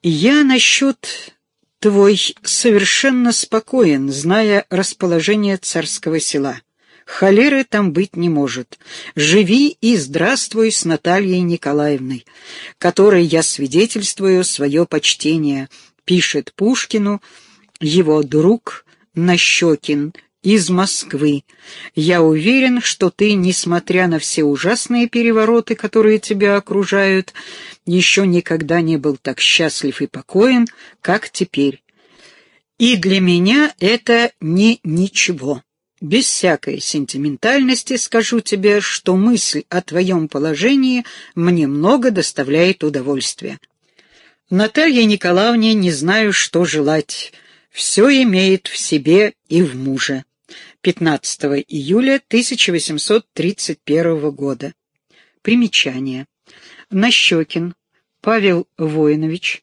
Я насчет твой совершенно спокоен, зная расположение царского села. Холеры там быть не может. Живи и здравствуй с Натальей Николаевной, которой я свидетельствую свое почтение, пишет Пушкину его друг Нащекин из Москвы. Я уверен, что ты, несмотря на все ужасные перевороты, которые тебя окружают, еще никогда не был так счастлив и покоен, как теперь. И для меня это не ничего. Без всякой сентиментальности скажу тебе, что мысль о твоем положении мне много доставляет удовольствия. Наталье Николаевне не знаю, что желать. Все имеет в себе и в муже. 15 июля 1831 года. Примечание. Нащекин Павел Воинович,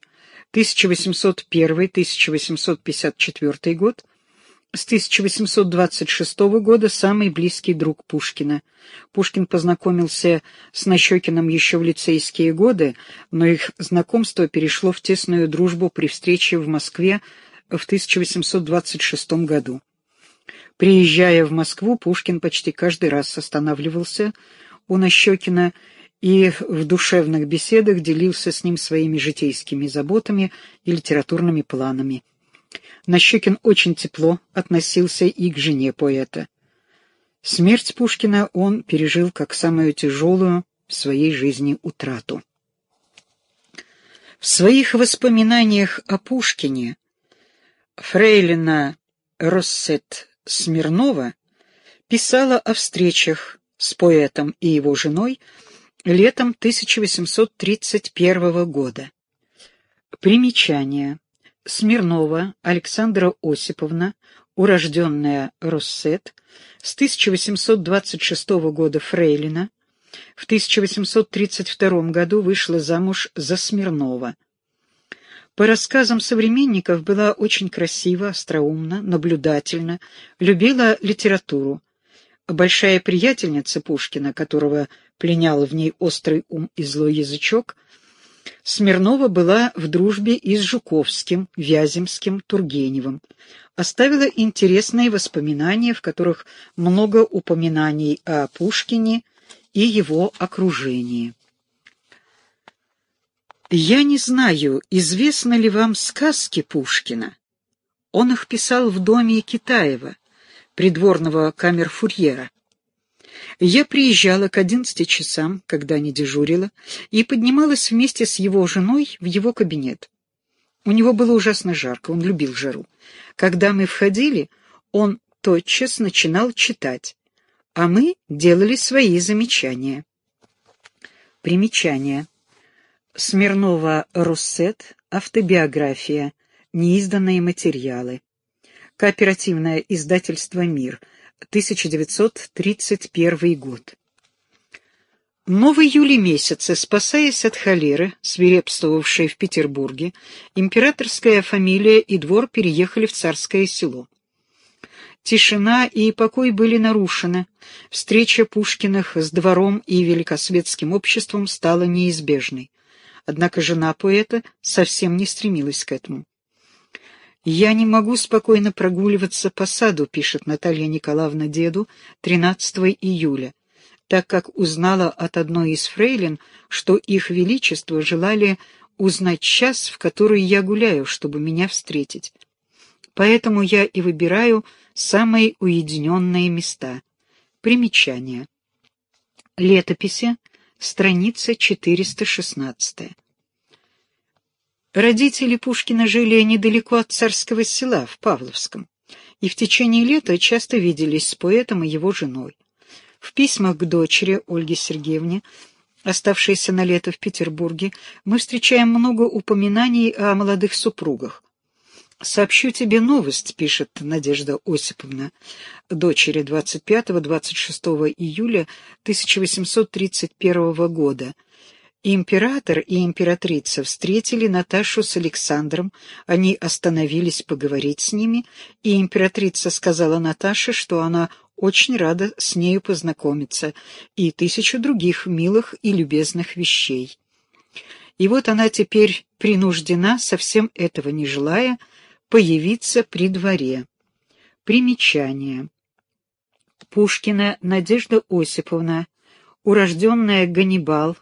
1801-1854 год, с 1826 года самый близкий друг Пушкина. Пушкин познакомился с Нащекиным еще в лицейские годы, но их знакомство перешло в тесную дружбу при встрече в Москве в 1826 году. Приезжая в Москву, Пушкин почти каждый раз останавливался у Нащекина и в душевных беседах делился с ним своими житейскими заботами и литературными планами. Нащекин очень тепло относился и к жене поэта. Смерть Пушкина он пережил как самую тяжелую в своей жизни утрату. В своих воспоминаниях о Пушкине фрейлина Россет Смирнова писала о встречах с поэтом и его женой летом 1831 года. Примечание. Смирнова Александра Осиповна, урожденная Россет, с 1826 года фрейлина, в 1832 году вышла замуж за Смирнова. По рассказам современников, была очень красива, остроумна, наблюдательна, любила литературу. Большая приятельница Пушкина, которого пленял в ней острый ум и злой язычок, Смирнова была в дружбе и с Жуковским, Вяземским, Тургеневым. Оставила интересные воспоминания, в которых много упоминаний о Пушкине и его окружении. Я не знаю, известны ли вам сказки Пушкина. Он их писал в доме Китаева, придворного камерфурьера. Я приезжала к 11 часам, когда не дежурила, и поднималась вместе с его женой в его кабинет. У него было ужасно жарко, он любил жару. Когда мы входили, он тотчас начинал читать, а мы делали свои замечания. Примечание. Смирнова Россет. Автобиография. Неизданные материалы. Кооперативное издательство «Мир», 1931 год. Но в июле месяце, спасаясь от холеры, свирепствовавшей в Петербурге, императорская фамилия и двор переехали в Царское Село. Тишина и покой были нарушены. Встреча Пушкиных с двором и великосветским обществом стала неизбежной. Однако жена поэта совсем не стремилась к этому. «Я не могу спокойно прогуливаться по саду», — пишет Наталья Николаевна деду 13 июля, так как узнала от одной из фрейлин, что их величество желали узнать час, в который я гуляю, чтобы меня встретить. Поэтому я и выбираю самые уединенные места. Примечание. Летописи, страница 416. Родители Пушкина жили недалеко от Царского Села, в Павловском, и в течение лета часто виделись с поэтом и его женой. В письмах к дочери Ольге Сергеевне, оставшейся на лето в Петербурге, мы встречаем много упоминаний о молодых супругах. «Сообщу тебе новость», — пишет Надежда Осиповна, дочери 25-26 июля 1831 года. Император и императрица встретили Наташу с Александром, они остановились поговорить с ними, и императрица сказала Наташе, что она очень рада с нею познакомиться, и 1000 других милых и любезных вещей. и вот она теперь принуждена, совсем этого не желая, появиться при дворе. Примечание. Пушкина Надежда Осиповна, урожденная Ганнибал,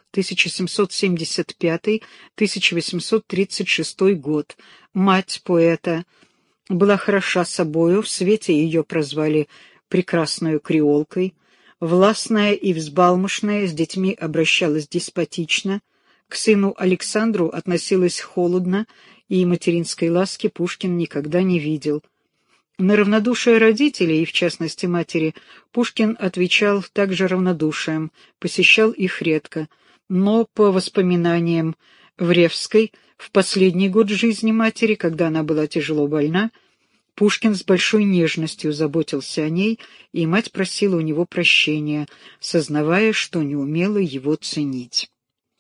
1775-1836 год, мать поэта, была хороша собою, в свете ее прозвали прекрасную креолкой, властная и взбалмошная, с детьми обращалась деспотично, к сыну Александру относилась холодно, и материнской ласки Пушкин никогда не видел. На равнодушие родителей, и в частности матери, Пушкин отвечал также равнодушием, посещал их редко, но, по воспоминаниям Вревской, в последний год жизни матери, когда она была тяжело больна, Пушкин с большой нежностью заботился о ней, и мать просила у него прощения, сознавая, что не умела его ценить.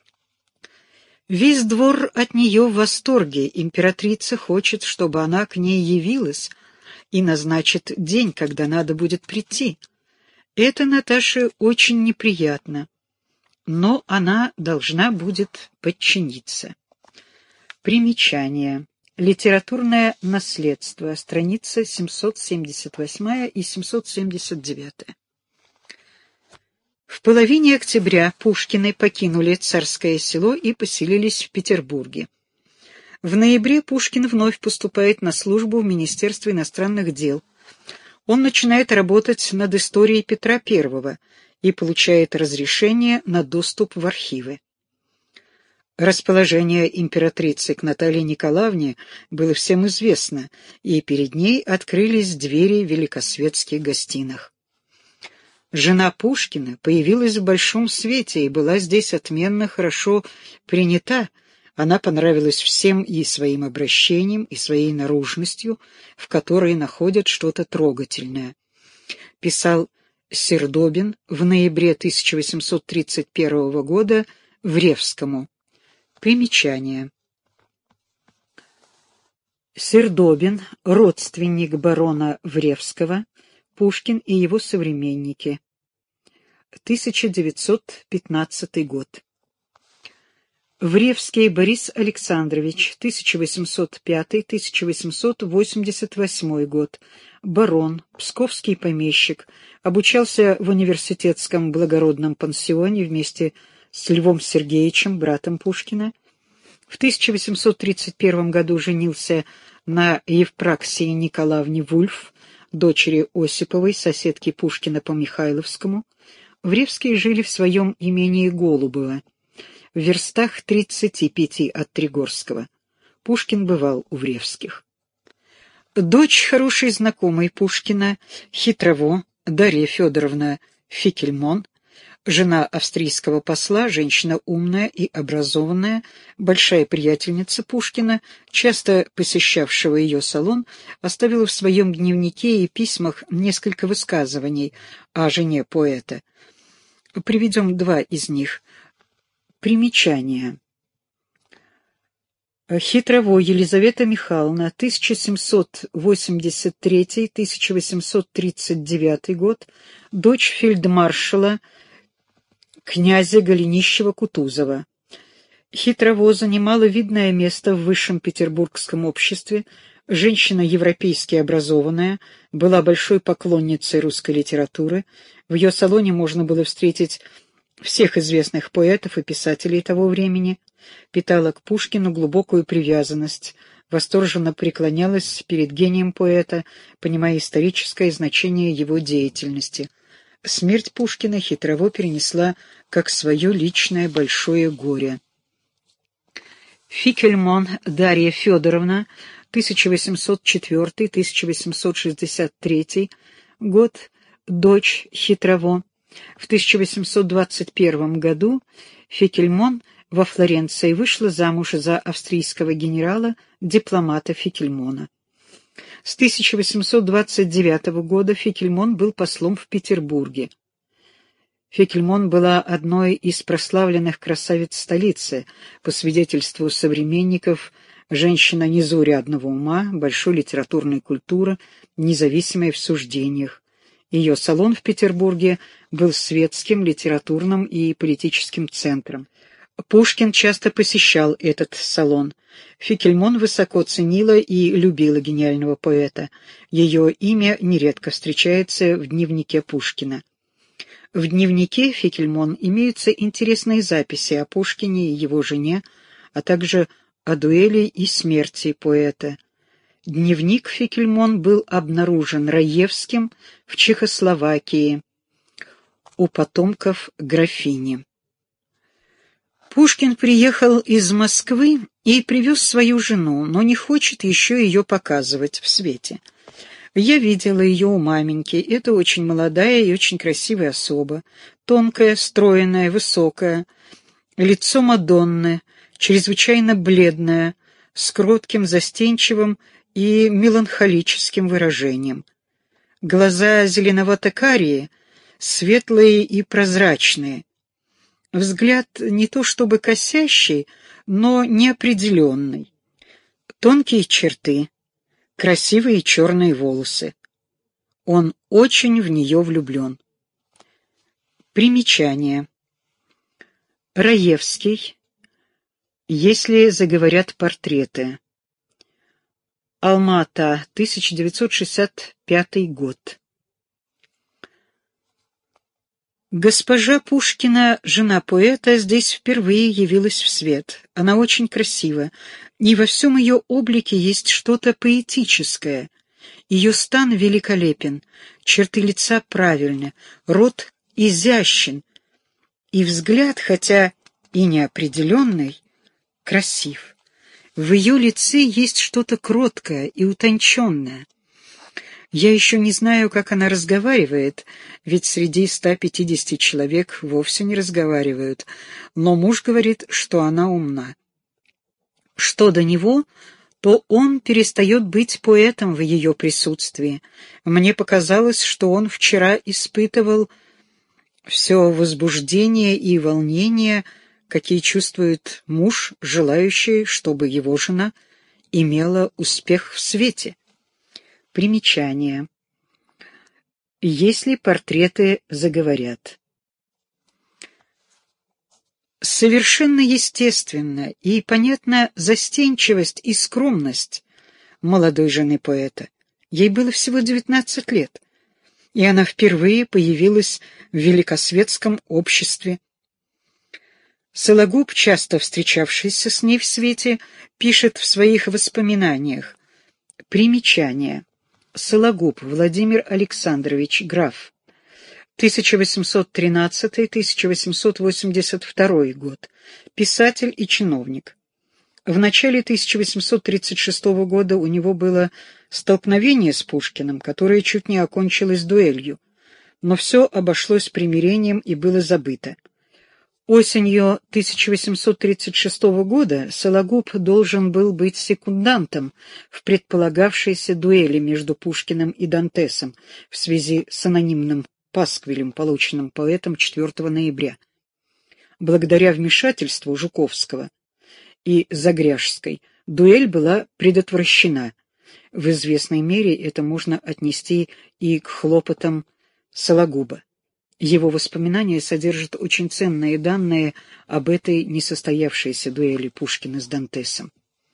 Весь двор от нее в восторге, императрица хочет, чтобы она к ней явилась, и назначит день, когда надо будет прийти. Это Наташе очень неприятно, но она должна будет подчиниться. Примечание. Литературное наследство, страница 778 и 779. В половине октября Пушкины покинули Царское Село и поселились в Петербурге. В ноябре Пушкин вновь поступает на службу в Министерство иностранных дел. Он начинает работать над историей Петра I и получает разрешение на доступ в архивы. Расположение императрицы к Наталье Николаевне было всем известно, и перед ней открылись двери великосветских гостиных. Жена Пушкина появилась в большом свете и была здесь отменно хорошо принята. Она понравилась всем и своим обращением, и своей наружностью, в которой находят что-то трогательное. Писал Сердобин в ноябре 1831 года Вревскому. Примечание. Сердобин, родственник барона Вревского, Пушкин и его современники. 1915 год. Вревский Борис Александрович, 1805-1888 год, барон, псковский помещик, обучался в университетском благородном пансионе вместе с Львом Сергеевичем, братом Пушкина. В 1831 году женился на Евпраксии Николаевне Вульф, дочери Осиповой, соседки Пушкина по Михайловскому. Вревские жили в своем имении Голубово, в верстах 35 от Тригорского. Пушкин бывал у Вревских. Дочь хорошей знакомой Пушкина, Хитрово, Дарья Федоровна Фикельмон, жена австрийского посла, женщина умная и образованная, большая приятельница Пушкина, часто посещавшего ее салон, оставила в своем дневнике и письмах несколько высказываний о жене поэта. Приведем два из них. Примечание. Хитрово Елизавета Михайловна, 1783-1839 год, дочь фельдмаршала князя Голенищева-Кутузова. Хитрово занимала видное место в высшем петербургском обществе, женщина европейски образованная, была большой поклонницей русской литературы. В ее салоне можно было встретить всех известных поэтов и писателей того времени, питала к Пушкину глубокую привязанность, восторженно преклонялась перед гением поэта, понимая историческое значение его деятельности. Смерть Пушкина Хитрово перенесла как свое личное большое горе. Фикельмон Дарья Федоровна, 1804-1863 год, дочь Хитрово. В 1821 году Фикельмон во Флоренции вышла замуж за австрийского генерала, дипломата Фикельмона. С 1829 года Фикельмон был послом в Петербурге. Фикельмон была одной из прославленных красавиц столицы, по свидетельству современников, женщина незаурядного ума, большой литературной культуры, независимой в суждениях. Ее салон в Петербурге был светским, литературным и политическим центром. Пушкин часто посещал этот салон. Фикельмон высоко ценила и любила гениального поэта. Ее имя нередко встречается в дневнике Пушкина. В дневнике Фикельмон имеются интересные записи о Пушкине и его жене, а также о дуэли и смерти поэта. Дневник Фикельмон был обнаружен Раевским в Чехословакии у потомков графини. Пушкин приехал из Москвы и привез свою жену, но не хочет еще ее показывать в свете. Я видела ее у маменьки. Это очень молодая и очень красивая особа, тонкая, стройная, высокая, лицо Мадонны, чрезвычайно бледное, с кротким, застенчивым и меланхолическим выражением. Глаза зеленовато-карие, светлые и прозрачные. Взгляд не то чтобы косящий, но неопределенный. Тонкие черты, красивые черные волосы. Он очень в нее влюблен. Примечание. Раевский. Если заговорят портреты. Алма-Ата, 1965 год. Госпожа Пушкина, жена поэта, здесь впервые явилась в свет. Она очень красива, и во всем ее облике есть что-то поэтическое. Ее стан великолепен, черты лица правильны, рот изящен, и взгляд, хотя и неопределенный, красив. В ее лице есть что-то кроткое и утонченное. Я еще не знаю, как она разговаривает, ведь среди 150 человек вовсе не разговаривают, но муж говорит, что она умна. Что до него, то он перестает быть поэтом в ее присутствии. Мне показалось, что он вчера испытывал все возбуждение и волнение, какие чувствует муж, желающий, чтобы его жена имела успех в свете. Примечание. Если портреты заговорят. Совершенно естественно и понятна застенчивость и скромность молодой жены поэта. Ей было всего 19 лет, и она впервые появилась в великосветском обществе. Сологуб, часто встречавшийся с ней в свете, пишет в своих воспоминаниях. Примечание. Сологуб Владимир Александрович, граф, 1813-1882 год, писатель и чиновник. В начале 1836 года у него было столкновение с Пушкиным, которое чуть не окончилось дуэлью, но все обошлось примирением и было забыто. Осенью 1836 года Сологуб должен был быть секундантом в предполагавшейся дуэли между Пушкиным и Дантесом в связи с анонимным пасквилем, полученным поэтом 4 ноября. Благодаря вмешательству Жуковского и Загряжской дуэль была предотвращена. В известной мере это можно отнести и к хлопотам Сологуба. Его воспоминания содержат очень ценные данные об этой несостоявшейся дуэли Пушкина с Дантесом.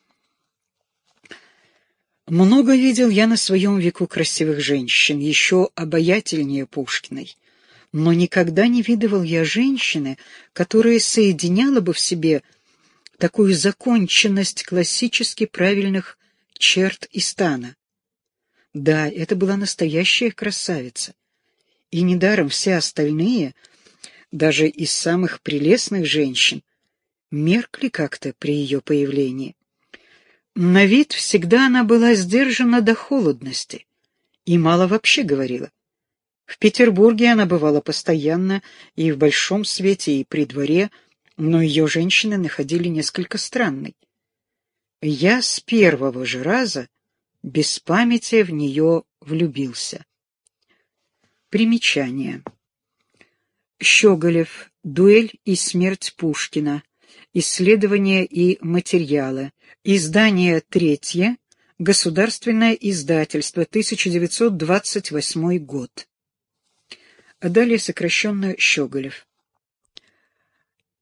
Много видел я на своем веку красивых женщин, еще обаятельнее Пушкиной, но никогда не видывал я женщины, которая соединяла бы в себе такую законченность классически правильных черт и стана. Да, это была настоящая красавица. И недаром все остальные, даже из самых прелестных женщин, меркли как-то при ее появлении. На вид всегда она была сдержана до холодности и мало вообще говорила. В Петербурге она бывала постоянно и в большом свете, и при дворе, но ее женщины находили несколько странной. Я с первого же раза без памяти в нее влюбился. Примечание. Щеголев. Дуэль и смерть Пушкина. Исследования и материалы. Издание 3. Государственное издательство. 1928 год. А далее сокращенно Щеголев.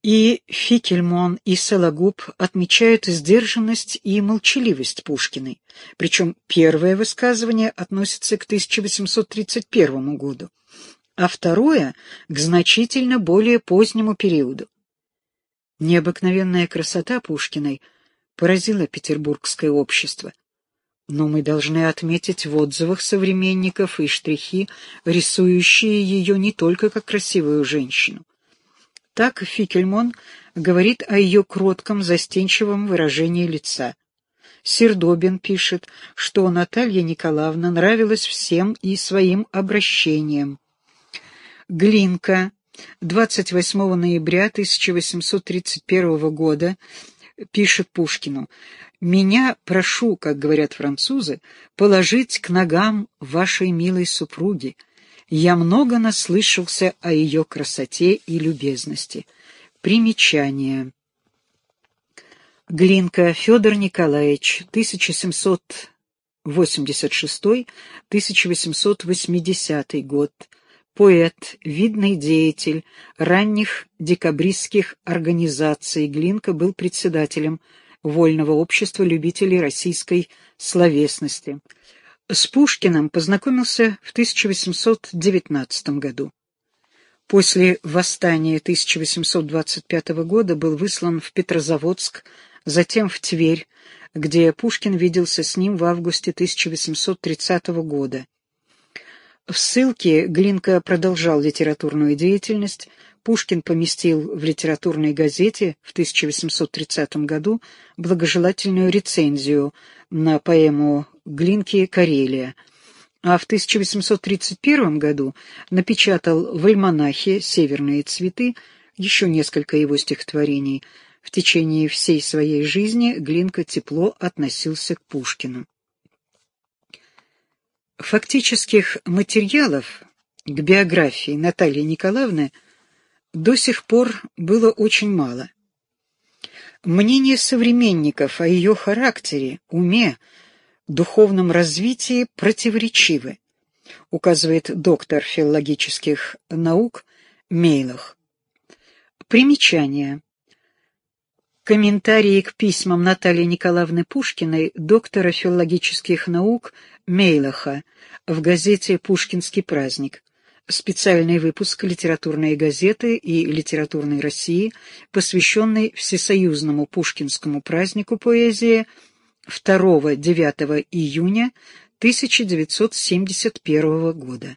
И Фикельман, и Сологуб отмечают сдержанность и молчаливость Пушкиной, причем первое высказывание относится к 1831 году, а второе — к значительно более позднему периоду. Необыкновенная красота Пушкиной поразила петербургское общество, но мы должны отметить в отзывах современников и штрихи, рисующие ее не только как красивую женщину. Так Фикельман говорит о ее кротком, застенчивом выражении лица. Сердобин пишет, что Наталья Николаевна нравилась всем и своим обращением. Глинка 28 ноября 1831 года пишет Пушкину: «Меня прошу, как говорят французы, положить к ногам вашей милой супруги. Я много наслышался о ее красоте и любезности». Примечание. Глинка Федор Николаевич, 1786-1880 год. Поэт, видный деятель ранних декабристских организаций. Глинка был председателем Вольного общества любителей российской словесности. С Пушкиным познакомился в 1819 году. После восстания 1825 года был выслан в Петрозаводск, затем в Тверь, где Пушкин виделся с ним в августе 1830 года. В ссылке Глинка продолжал литературную деятельность. Пушкин поместил в литературной газете в 1830 году благожелательную рецензию на поэму Глинки «Карелия», а в 1831 году напечатал в альманахе «Северные цветы» еще несколько его стихотворений. В течение всей своей жизни Глинка тепло относился к Пушкину. Фактических материалов к биографии Натальи Николаевны до сих пор было очень мало. Мнения современников о ее характере, уме, духовном развитии противоречивы, указывает доктор филологических наук Мейлах. Примечание. Комментарии к письмам Натальи Николаевны Пушкиной доктора филологических наук Мейлаха в газете «Пушкинский праздник». Специальный выпуск литературной газеты и «Литературной России», посвященный всесоюзному пушкинскому празднику поэзии 2-9 июня 1971 года.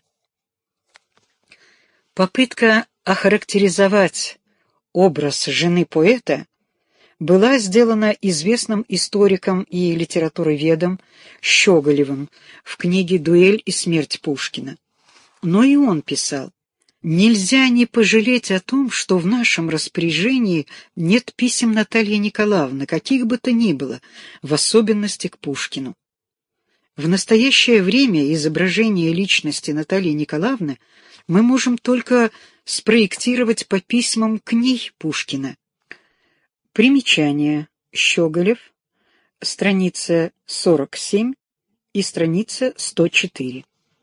Попытка охарактеризовать образ жены поэта была сделана известным историком и литературоведом Щеголевым в книге «Дуэль и смерть Пушкина». Но и он писал: «Нельзя не пожалеть о том, что в нашем распоряжении нет писем Натальи Николаевны, каких бы то ни было, в особенности к Пушкину». В настоящее время изображение личности Натальи Николаевны мы можем только спроектировать по письмам к ней Пушкина. Примечание. Щеголев, страница 47 и страница 104.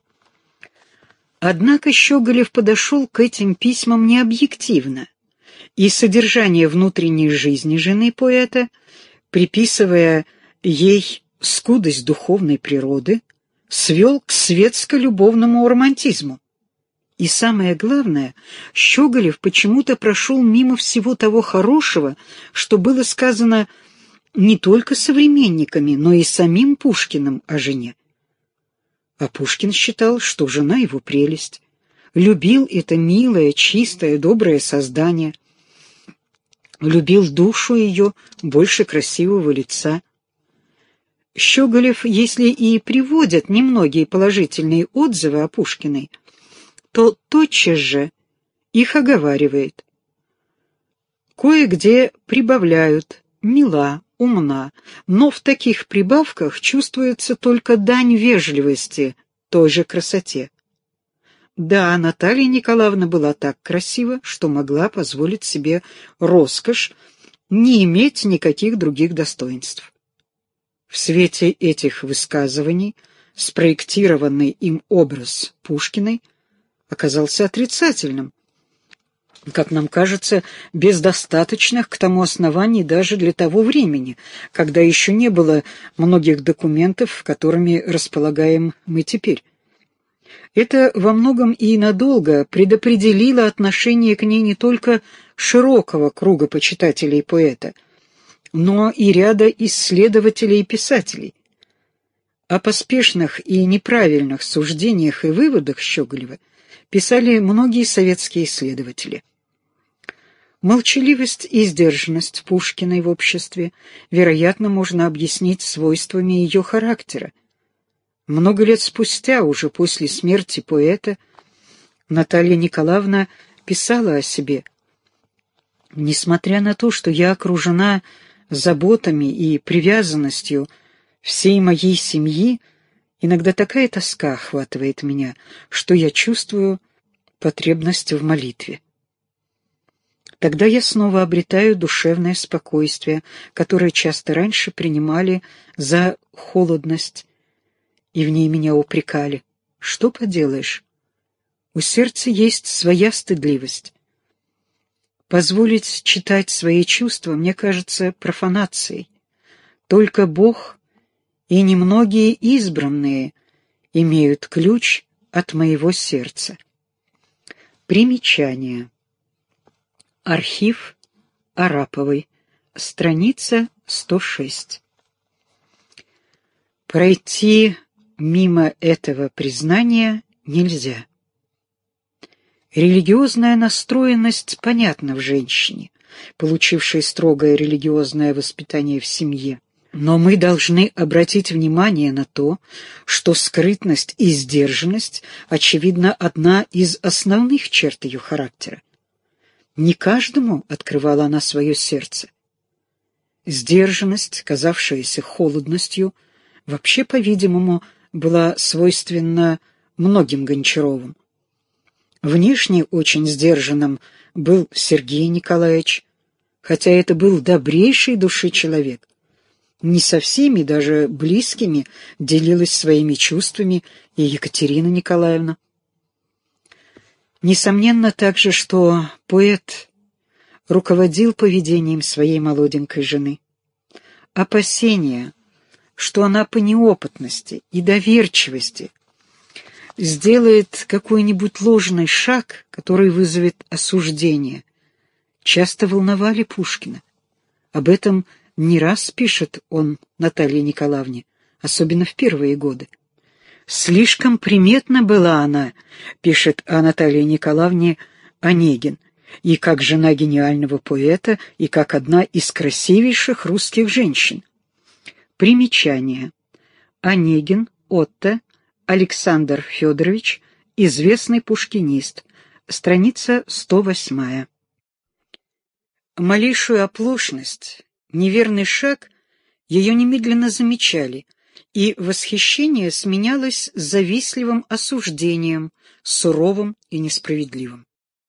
Однако Щеголев подошел к этим письмам необъективно, и содержание внутренней жизни жены поэта, приписывая ей скудость духовной природы, свел к светско-любовному романтизму. И самое главное, Щеголев почему-то прошел мимо всего того хорошего, что было сказано не только современниками, но и самим Пушкиным о жене. А Пушкин считал, что жена его прелесть, любил это милое, чистое, доброе создание, любил душу ее больше красивого лица. Щеголев, если и приводит немногие положительные отзывы о Пушкиной, то тотчас же их оговаривает. Кое-где прибавляют «мила», «умна», но в таких прибавках чувствуется только дань вежливости той же красоте. Да, Наталья Николаевна была так красива, что могла позволить себе роскошь не иметь никаких других достоинств. В свете этих высказываний спроектированный им образ Пушкиной оказался отрицательным. как нам кажется, без достаточных к тому оснований даже для того времени, когда еще не было многих документов, которыми располагаем мы теперь. Это во многом и надолго предопределило отношение к ней не только широкого круга почитателей поэта, но и ряда исследователей и писателей. О поспешных и неправильных суждениях и выводах Щеголева писали многие советские исследователи. Молчаливость и сдержанность Пушкиной в обществе, вероятно, можно объяснить свойствами ее характера. Много лет спустя, уже после смерти поэта, Наталья Николаевна писала о себе: «Несмотря на то, что я окружена заботами и привязанностью всей моей семьи, иногда такая тоска охватывает меня, что я чувствую потребность в молитве. Тогда я снова обретаю душевное спокойствие, которое часто раньше принимали за холодность, и в ней меня упрекали. Что поделаешь? У сердца есть своя стыдливость. Позволить читать свои чувства мне кажется профанацией. Только Бог и немногие избранные имеют ключ от моего сердца». Примечание. Архив Араповой. Страница 106. Пройти мимо этого признания нельзя. Религиозная настроенность понятна в женщине, получившей строгое религиозное воспитание в семье. Но мы должны обратить внимание на то, что скрытность и сдержанность, очевидно, одна из основных черт ее характера. Не каждому открывала она свое сердце. Сдержанность, казавшаяся холодностью, вообще, по-видимому, была свойственна многим Гончаровым. Внешне очень сдержанным был Сергей Николаевич, хотя это был добрейшей души человек. Не со всеми, даже близкими, делилась своими чувствами и Екатерина Николаевна. Несомненно также, что поэт руководил поведением своей молоденькой жены. Опасения, что она по неопытности и доверчивости сделает какой-нибудь ложный шаг, который вызовет осуждение, часто волновали Пушкина. Об этом не раз пишет он Наталье Николаевне, особенно в первые годы. «Слишком приметна была она», — пишет о Наталье Николаевне Онегин, «и как жена гениального поэта, и как одна из красивейших русских женщин». Примечание. Онегин Отто Александр Федорович, известный пушкинист, страница 108. Малейшую оплошность, неверный шаг ее немедленно замечали, и восхищение сменялось завистливым осуждением, суровым и несправедливым.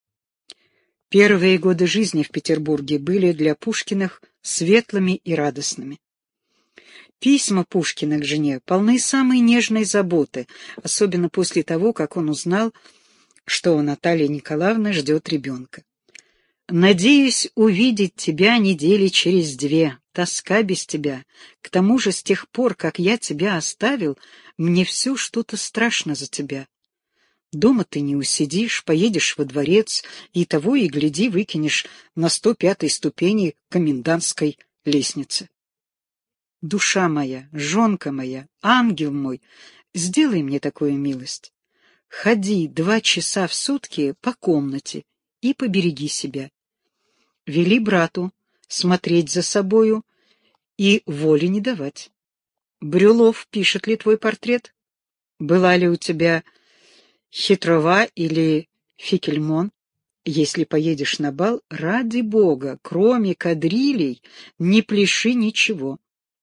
Первые годы жизни в Петербурге были для Пушкиных светлыми и радостными. Письма Пушкина к жене полны самой нежной заботы, особенно после того, как он узнал, что Наталья Николаевна ждет ребенка. «Надеюсь увидеть тебя недели через 2. Тоска без тебя. К тому же с тех пор, как я тебя оставил, мне все что-то страшно за тебя. Дома ты не усидишь, поедешь во дворец, и того и гляди выкинешь на 105-й ступени комендантской лестницы. Душа моя, жонка моя, ангел мой, сделай мне такую милость. Ходи 2 часа в сутки по комнате и побереги себя. Вели брату смотреть за собою и воли не давать. Брюлов пишет ли твой портрет? Была ли у тебя Хитрова или Фикельмон? Если поедешь на бал, ради бога, кроме кадрилей, не пляши ничего.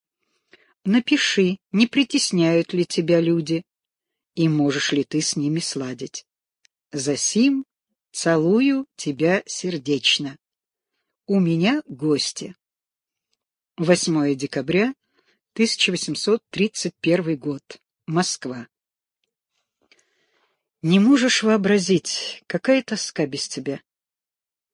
Напиши, не притесняют ли тебя люди, и можешь ли ты с ними сладить. Засим целую тебя сердечно. У меня гости. 8 декабря 1831 год. Москва. Не можешь вообразить, какая тоска без тебя.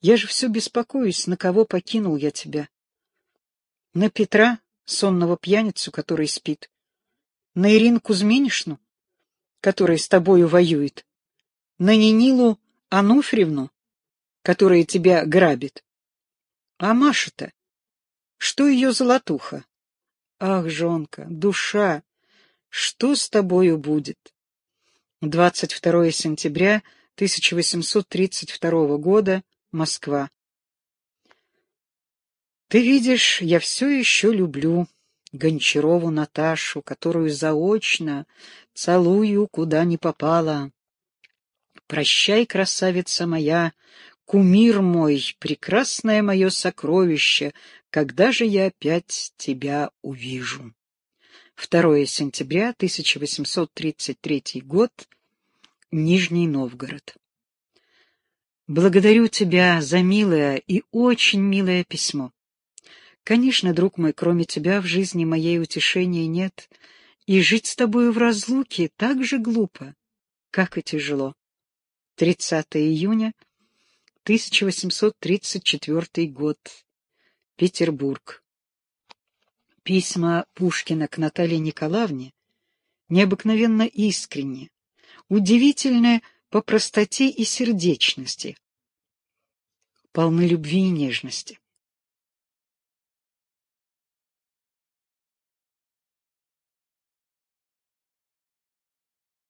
Я же все беспокоюсь, на кого покинул я тебя. На Петра, сонного пьяницу, который спит, на Ирину Кузьминишну, которая с тобою воюет, на Нинилу Ануфриевну, которая тебя грабит. А Маша-то? Что ее золотуха? Ах, жонка, душа, что с тобою будет? 22 сентября 1832 года, Москва. Ты видишь, я все еще люблю Гончарову Наташу, которую заочно целую, куда ни попала. Прощай, красавица моя, кумир мой, прекрасное мое сокровище, когда же я опять тебя увижу? 2 сентября 1833 год, Нижний Новгород. Благодарю тебя за милое и очень милое письмо. Конечно, друг мой, кроме тебя в жизни моей утешения нет, и жить с тобою в разлуке так же глупо, как и тяжело. 30 июня 1834 год. Петербург. Письма Пушкина к Наталье Николаевне необыкновенно искренни, удивительны по простоте и сердечности, полны любви и нежности.